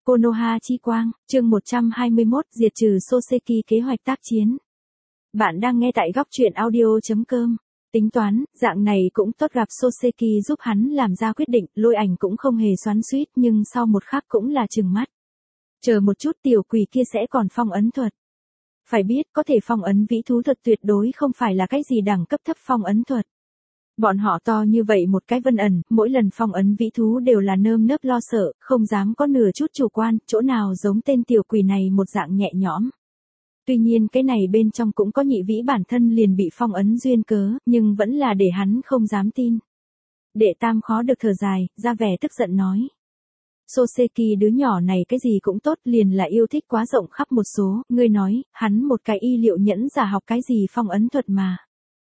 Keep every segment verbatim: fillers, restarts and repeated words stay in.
Konoha chi quang, chương một trăm hai mươi mốt, diệt trừ Soseki kế hoạch tác chiến. Bạn đang nghe tại góc truyện audio chấm com. Tính toán, dạng này cũng tốt, gặp Soseki giúp hắn làm ra quyết định, Lôi Ảnh cũng không hề xoắn xuýt, nhưng sau một khắc cũng là trừng mắt. Chờ một chút, tiểu quỷ kia sẽ còn phong ấn thuật. Phải biết, có thể phong ấn vĩ thú thuật tuyệt đối không phải là cái gì đẳng cấp thấp phong ấn thuật. Bọn họ to như vậy một cái Vân ẩn, mỗi lần phong ấn vĩ thú đều là nơm nớp lo sợ, không dám có nửa chút chủ quan, chỗ nào giống tên tiểu quỷ này một dạng nhẹ nhõm. Tuy nhiên cái này bên trong cũng có nhị vĩ bản thân liền bị phong ấn duyên cớ, nhưng vẫn là để hắn không dám tin. Đệ tam khó được thở dài, ra vẻ tức giận nói. Soseki đứa nhỏ này cái gì cũng tốt, liền là yêu thích quá rộng khắp một số, ngươi nói, hắn một cái y liệu nhẫn giả học cái gì phong ấn thuật mà.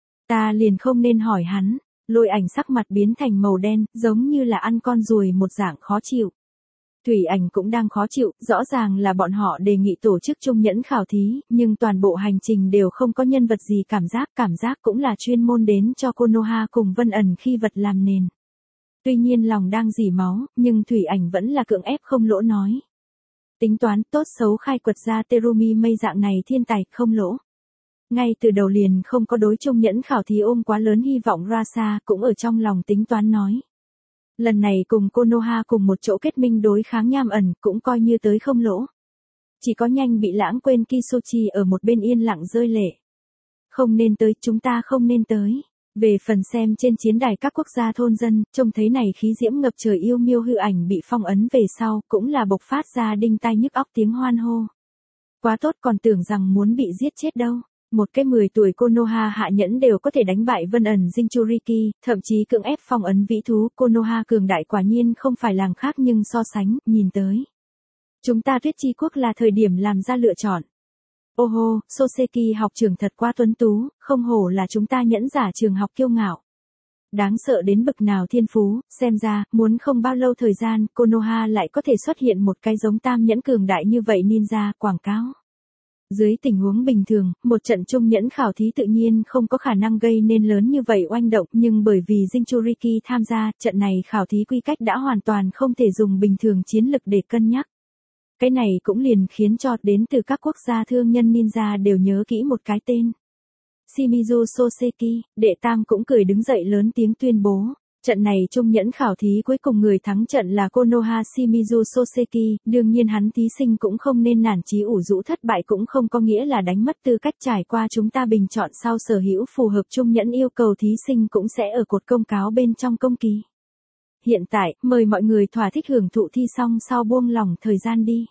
Ta liền không nên hỏi hắn. Lôi Ảnh sắc mặt biến thành màu đen, giống như là ăn con ruồi một dạng khó chịu. Thủy Ảnh cũng đang khó chịu, rõ ràng là bọn họ đề nghị tổ chức chung nhẫn khảo thí, nhưng toàn bộ hành trình đều không có nhân vật gì cảm giác, cảm giác cũng là chuyên môn đến cho Konoha cùng Vân ẩn khi vật làm nền. Tuy nhiên lòng đang rỉ máu, nhưng Thủy Ảnh vẫn là cưỡng ép không lỗ nói. Tính toán tốt xấu khai quật ra Terumi mây dạng này thiên tài, không lỗ. Ngay từ đầu liền không có đối chung nhẫn khảo thí ôm quá lớn hy vọng, Rasa cũng ở trong lòng tính toán nói. Lần này cùng Konoha cùng một chỗ kết minh đối kháng Nham ẩn cũng coi như tới không lỗ. Chỉ có nhanh bị lãng quên Kisochi ở một bên yên lặng rơi lệ. Không nên tới, chúng ta không nên tới. Về phần xem trên chiến đài các quốc gia thôn dân, trông thấy này khí diễm ngập trời yêu miêu hư ảnh bị phong ấn về sau, cũng là bộc phát ra đinh tai nhức óc tiếng hoan hô. Quá tốt, còn tưởng rằng muốn bị giết chết đâu. Một cái mười tuổi Konoha hạ nhẫn đều có thể đánh bại Vân ẩn Jinchuriki, thậm chí cưỡng ép phong ấn vĩ thú, Konoha cường đại quả nhiên không phải làng khác, nhưng so sánh, nhìn tới. Chúng ta Tuyết Chi Quốc là thời điểm làm ra lựa chọn. Ô hô, Soseki học trường thật quá tuấn tú, không hổ là chúng ta nhẫn giả trường học kiêu ngạo. Đáng sợ đến bực nào thiên phú, xem ra, muốn không bao lâu thời gian, Konoha lại có thể xuất hiện một cái giống tam nhẫn cường đại như vậy ninja, quảng cáo. Dưới tình huống bình thường, một trận chung nhẫn khảo thí tự nhiên không có khả năng gây nên lớn như vậy oanh động, nhưng bởi vì Jinchuriki tham gia, trận này khảo thí quy cách đã hoàn toàn không thể dùng bình thường chiến lực để cân nhắc. Cái này cũng liền khiến cho đến từ các quốc gia thương nhân ninja đều nhớ kỹ một cái tên. Shimizu Soseki, đệ tam cũng cười đứng dậy lớn tiếng tuyên bố. Trận này chung nhẫn khảo thí cuối cùng người thắng trận là Konoha Shimizu Soseki, đương nhiên hắn thí sinh cũng không nên nản chí ủ rũ, thất bại cũng không có nghĩa là đánh mất tư cách, trải qua chúng ta bình chọn sau sở hữu phù hợp chung nhẫn yêu cầu thí sinh cũng sẽ ở cột công cáo bên trong công kỳ. Hiện tại, mời mọi người thỏa thích hưởng thụ thi xong sau buông lỏng thời gian đi.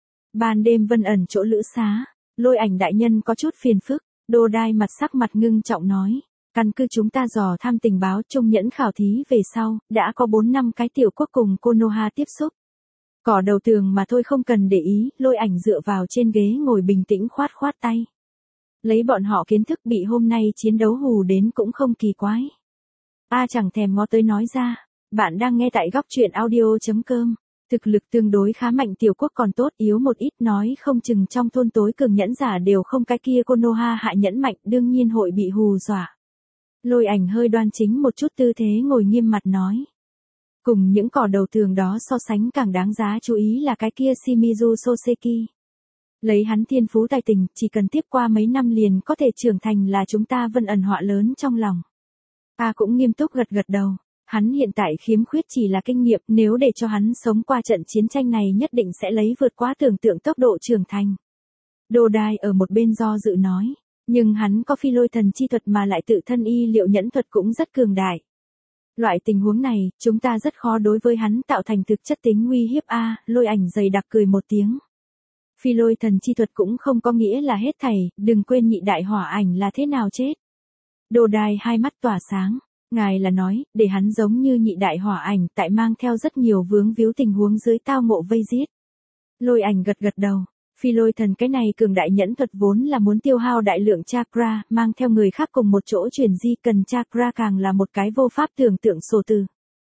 Ban đêm Vân ẩn chỗ lữ xá, Lôi Ảnh đại nhân có chút phiền phức, Đô Đai mặt sắc mặt ngưng trọng nói. Căn cứ chúng ta dò thăm tình báo chung nhẫn khảo thí về sau, đã có bốn năm cái tiểu quốc cùng Konoha tiếp xúc. Cỏ đầu tường mà thôi, không cần để ý, Lôi Ảnh dựa vào trên ghế ngồi bình tĩnh khoát khoát tay. Lấy bọn họ kiến thức bị hôm nay chiến đấu hù đến cũng không kỳ quái. A chẳng thèm ngó tới nói ra, bạn đang nghe tại góc truyện audio chấm com. Thực lực tương đối khá mạnh tiểu quốc còn tốt, yếu một ít nói không chừng trong thôn tối cường nhẫn giả đều không cái kia Konoha hạ nhẫn mạnh, đương nhiên hội bị hù dọa. Lôi Ảnh hơi đoan chính một chút, tư thế ngồi nghiêm mặt nói. Cùng những cỏ đầu tường đó so sánh, càng đáng giá chú ý là cái kia Shimizu Soseki. Lấy hắn thiên phú tài tình, chỉ cần tiếp qua mấy năm liền có thể trưởng thành là chúng ta Vân ẩn họa lớn trong lòng. Ta cũng nghiêm túc gật gật đầu. Hắn hiện tại khiếm khuyết chỉ là kinh nghiệm, nếu để cho hắn sống qua trận chiến tranh này nhất định sẽ lấy vượt quá tưởng tượng tốc độ trưởng thành. Đô Đai ở một bên do dự nói. Nhưng hắn có phi lôi thần chi thuật mà lại tự thân y liệu nhẫn thuật cũng rất cường đại. Loại tình huống này, chúng ta rất khó đối với hắn tạo thành thực chất tính uy hiếp a. Lôi Ảnh dày đặc cười một tiếng. Phi lôi thần chi thuật cũng không có nghĩa là hết thảy, đừng quên nhị đại hỏa ảnh là thế nào chết. Đô Đai hai mắt tỏa sáng, ngài là nói, để hắn giống như nhị đại hỏa ảnh, tại mang theo rất nhiều vướng víu tình huống dưới tao ngộ vây giết. Lôi Ảnh gật gật đầu. Phi lôi thần cái này cường đại nhẫn thuật vốn là muốn tiêu hao đại lượng chakra, mang theo người khác cùng một chỗ chuyển di cần chakra, càng là một cái vô pháp tưởng tượng sổ từ.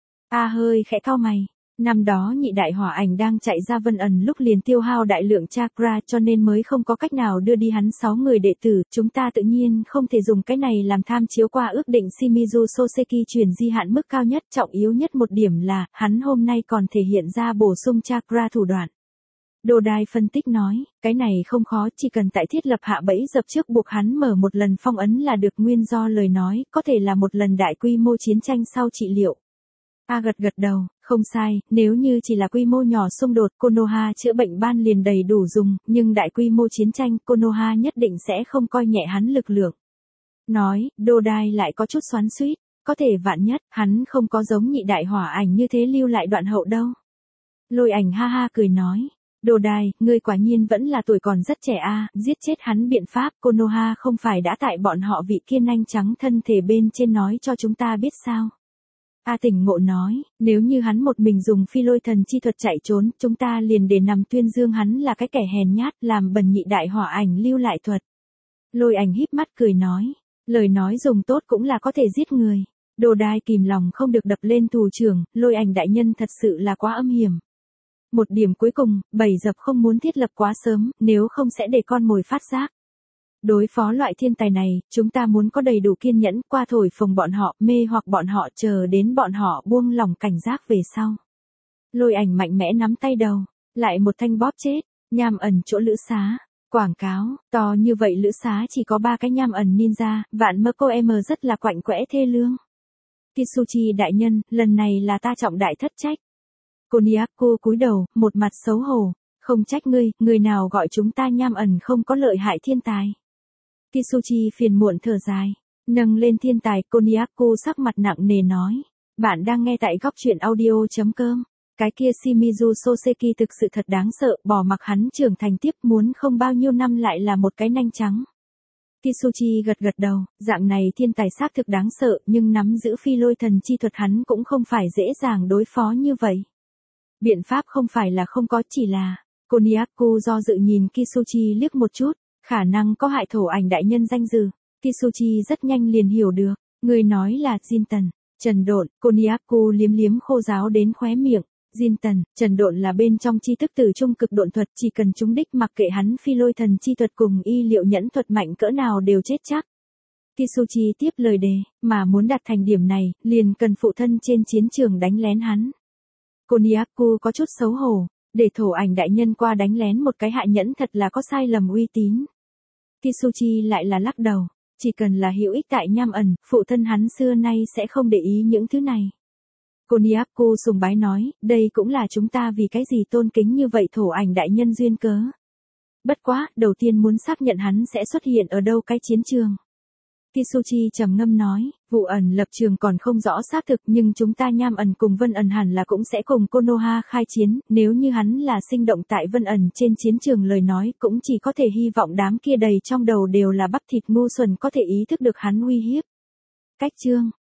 A hơi khẽ cau mày, năm đó nhị đại hỏa ảnh đang chạy ra Vân ẩn lúc liền tiêu hao đại lượng chakra, cho nên mới không có cách nào đưa đi hắn sáu người đệ tử, chúng ta tự nhiên không thể dùng cái này làm tham chiếu qua ước định Shimizu Soseki chuyển di hạn mức cao nhất, trọng yếu nhất một điểm là, hắn hôm nay còn thể hiện ra bổ sung chakra thủ đoạn. Đồ Đai phân tích nói, cái này không khó, chỉ cần tại thiết lập hạ bẫy dập trước buộc hắn mở một lần phong ấn là được, nguyên do lời nói, có thể là một lần đại quy mô chiến tranh sau trị liệu. A gật gật đầu, không sai, nếu như chỉ là quy mô nhỏ xung đột, Konoha chữa bệnh ban liền đầy đủ dùng, nhưng đại quy mô chiến tranh, Konoha nhất định sẽ không coi nhẹ hắn lực lượng. Nói, Đồ Đai lại có chút xoắn xuýt, có thể vạn nhất, hắn không có giống nhị đại hỏa ảnh như thế lưu lại đoạn hậu đâu. Lôi Ảnh ha ha cười nói. Đồ Đai, ngươi quả nhiên vẫn là tuổi còn rất trẻ a, giết chết hắn biện pháp Konoha không phải đã tại bọn họ vị kia nanh trắng thân thể bên trên nói cho chúng ta biết sao. A tỉnh ngộ nói, nếu như hắn một mình dùng phi lôi thần chi thuật chạy trốn, chúng ta liền để nằm tuyên dương hắn là cái kẻ hèn nhát làm bẩn nhị đại hỏa ảnh lưu lại thuật. Lôi Ảnh híp mắt cười nói, lời nói dùng tốt cũng là có thể giết người. Đồ Đai kìm lòng không được đập lên thủ trưởng, Lôi Ảnh đại nhân thật sự là quá âm hiểm. Một điểm cuối cùng, bầy dập không muốn thiết lập quá sớm, nếu không sẽ để con mồi phát giác. Đối phó loại thiên tài này, chúng ta muốn có đầy đủ kiên nhẫn, qua thổi phồng bọn họ, mê hoặc bọn họ, chờ đến bọn họ buông lỏng cảnh giác về sau. Lôi Ảnh mạnh mẽ nắm tay đầu, lại một thanh bóp chết, nham ẩn chỗ lữ xá. Quảng cáo, to như vậy lữ xá chỉ có ba cái nham ẩn ninja, vạn mơ cô em rất là quạnh quẽ thê lương. Kisuchi đại nhân, lần này là ta trọng đại thất trách. Koniaku cúi đầu, một mặt xấu hổ, không trách ngươi, người nào gọi chúng ta nham ẩn không có lợi hại thiên tài. Kisuchi phiền muộn thở dài, nâng lên thiên tài, Koniaku sắc mặt nặng nề nói, bạn đang nghe tại góc truyện audio chấm com. Cái kia Shimizu Soseki thực sự thật đáng sợ, bỏ mặc hắn trưởng thành tiếp, muốn không bao nhiêu năm lại là một cái nanh trắng. Kisuchi gật gật đầu, dạng này thiên tài xác thực đáng sợ, nhưng nắm giữ phi lôi thần chi thuật hắn cũng không phải dễ dàng đối phó như vậy. Biện pháp không phải là không có, chỉ là, Koniaku do dự nhìn Kisuchi liếc một chút, khả năng có hại thổ ảnh đại nhân danh dự. Kisuchi rất nhanh liền hiểu được, người nói là Jinten, Trần Độn. Koniaku liếm liếm khô giáo đến khóe miệng. Jinten, Trần Độn là bên trong chi thức từ trung cực độn thuật, chỉ cần trúng đích mặc kệ hắn phi lôi thần chi thuật cùng y liệu nhẫn thuật mạnh cỡ nào đều chết chắc. Kisuchi tiếp lời đề, mà muốn đạt thành điểm này, liền cần phụ thân trên chiến trường đánh lén hắn. Koniaku có chút xấu hổ, để thổ ảnh đại nhân qua đánh lén một cái hạ nhẫn thật là có sai lầm uy tín. Kisuchi lại là lắc đầu, chỉ cần là hữu ích tại nham ẩn, phụ thân hắn xưa nay sẽ không để ý những thứ này. Koniaku sùng bái nói, đây cũng là chúng ta vì cái gì tôn kính như vậy thổ ảnh đại nhân duyên cớ. Bất quá, đầu tiên muốn xác nhận hắn sẽ xuất hiện ở đâu cái chiến trường. Kisuchi trầm ngâm nói, vụ ẩn lập trường còn không rõ xác thực, nhưng chúng ta nham ẩn cùng vân ẩn hẳn là cũng sẽ cùng Konoha khai chiến, nếu như hắn là sinh động tại vân ẩn trên chiến trường lời nói, cũng chỉ có thể hy vọng đám kia đầy trong đầu đều là bắp thịt ngu xuẩn có thể ý thức được hắn uy hiếp. Cách chương